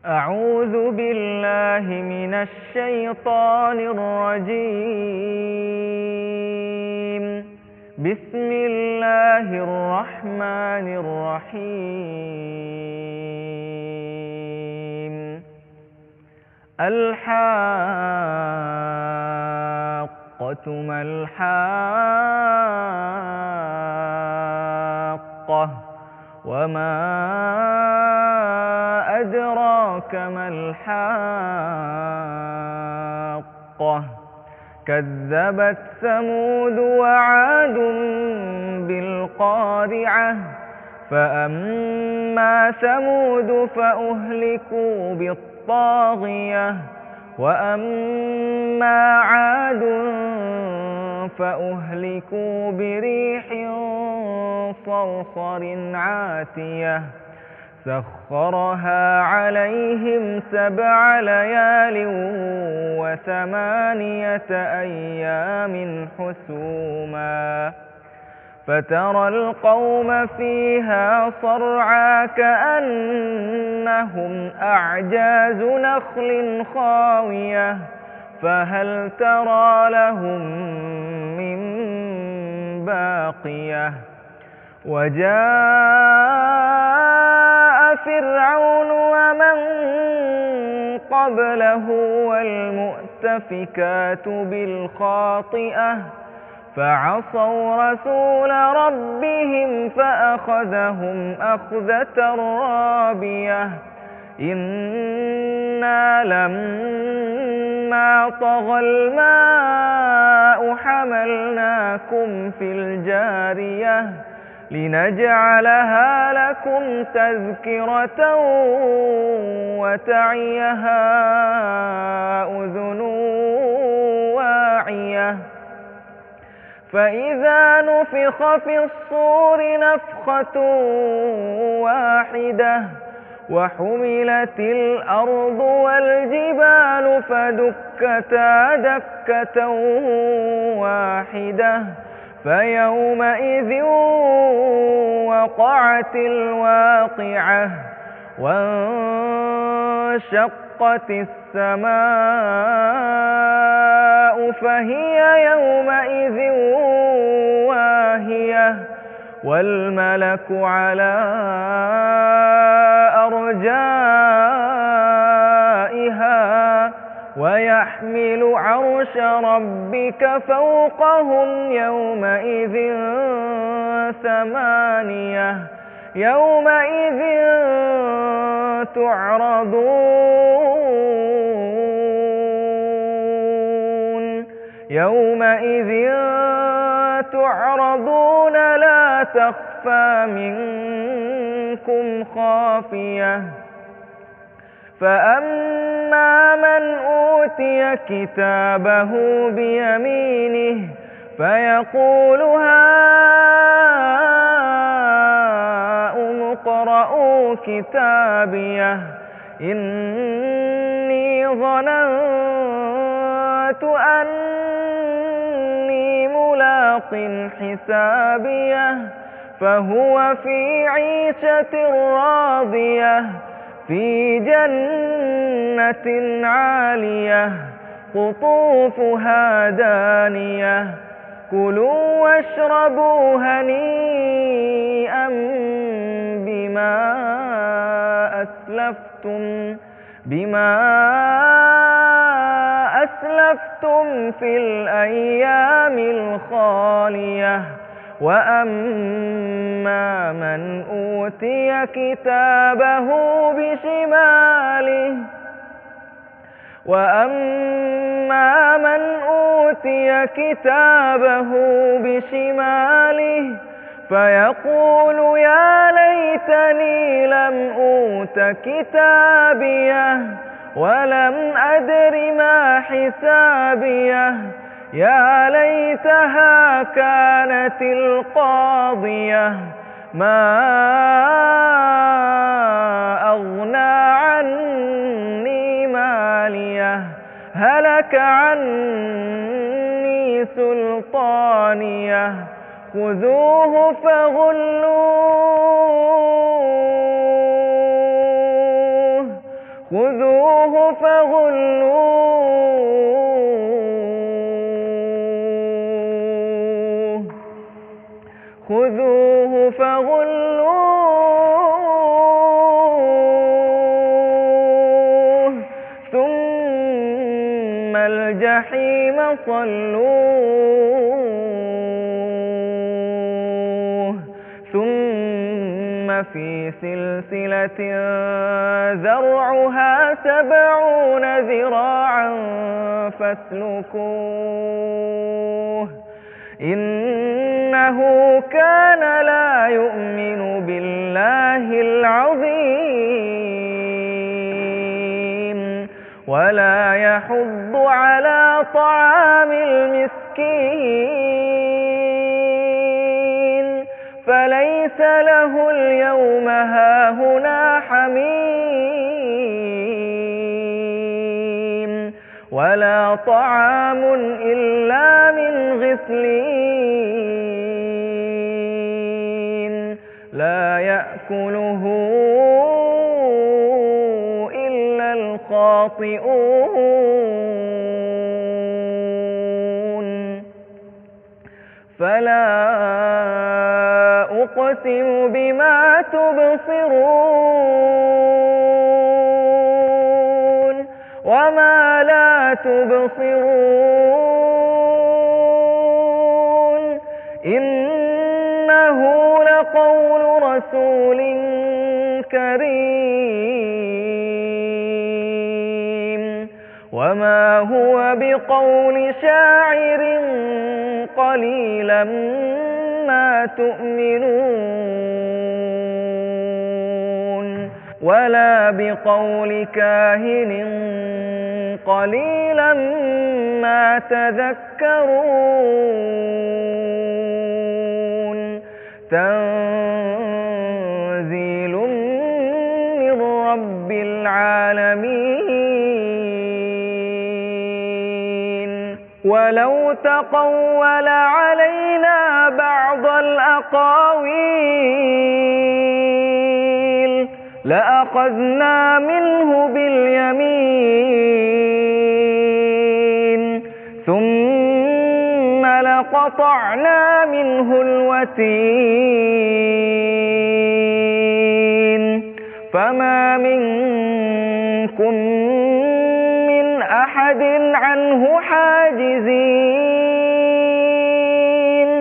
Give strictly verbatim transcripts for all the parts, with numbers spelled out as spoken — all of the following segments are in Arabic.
أعوذ بالله من الشيطان الرجيم. بسم الله الرحمن الرحيم. الحاقة ما الحاقة وما أدراك ما الحاقة كذبت ثمود وعاد بالقارعة فأما ثمود فأهلكوا بالطاغية وأما عاد فأهلكوا بريح صرصر عاتية سخرها عليهم سبع ليال وثمانية أيام حسوما فترى القوم فيها صرعى كأنهم أعجاز نخل خاوية فهل ترى لهم من باقية وجاء فرعون ومن قبله والمؤتفكات بالخاطئة فعصوا رسول ربهم فأخذهم أخذة رابية إنا لما طغى الماء حملناكم في الجارية لنجعلها لكم تذكرة وتعيها أذن واعية فإذا نفخ في الصور نفخة واحدة وحملت الأرض والجبال فدكتا دكة واحدة فيومئذ وقعت الواقعة وانشقت السماء فهي يومئذ واهية والملك على أرجائها ويحمل عرش ربك فوقهم يومئذ ثمانية يومئذ تعرضون يومئذ تعرضون لا تخفى منكم خافية فأما من أوتي كتابه بيمينه فيقول هاؤم اقرءوا كتابيه إني ظننت أني ملاق حسابيه فهو في عيشة راضية في جنة عالية قطوفها دانية كلوا واشربوا هنيئا بما أسلفتم بما أسلفتم في الأيام الخالية وأما من أوتي كتابه بشماله وأما من أوتي كتابه بشماله فيقول يا ليتني لم أوت كتابيه ولم أدر ما حسابيه يا ليتها كانت القاضية ما أغنى عني ماليه هلك عني سلطانيه خذوه فغلوه خذوه فغلوه خذوه فغلوه ثم الجحيم صلوه ثم في سلسلة ذرعها سبعون ذراعا فاسلكوه إنه كان لا يؤمن بالله العظيم ولا يحض على طعام المسكين فليس له اليوم هاهنا حميم ولا طعام إلا من غسلين لا يأكله إلا الخاطئون فلا أقسم بما تبصرون وما لا تبصرون إنه لقول رسول كريم وما هو بقول شاعر قليلا ما تؤمنون ولا بقول كاهن قليلا ما تذكرون تنزيل من رب العالمين ولو تقول علينا بعض الأقاويل لأخذنا منه باليمين ثم لقطعنا منه الوتين فما منكم من أحد عنه حاجزين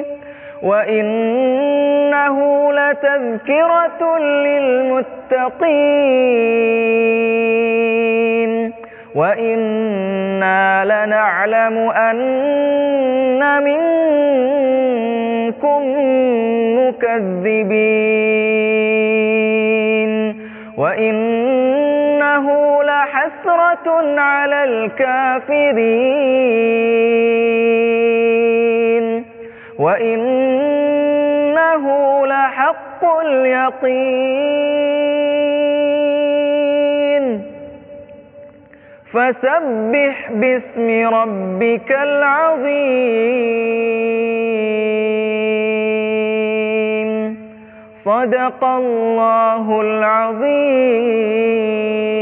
وإنه لتذكرة للمتقين وإنا لنعلم أن منكم مكذبين وإنه لحسرة على الكافرين وإنه لحق اليقين فسبح باسم ربك العظيم صدق الله العظيم.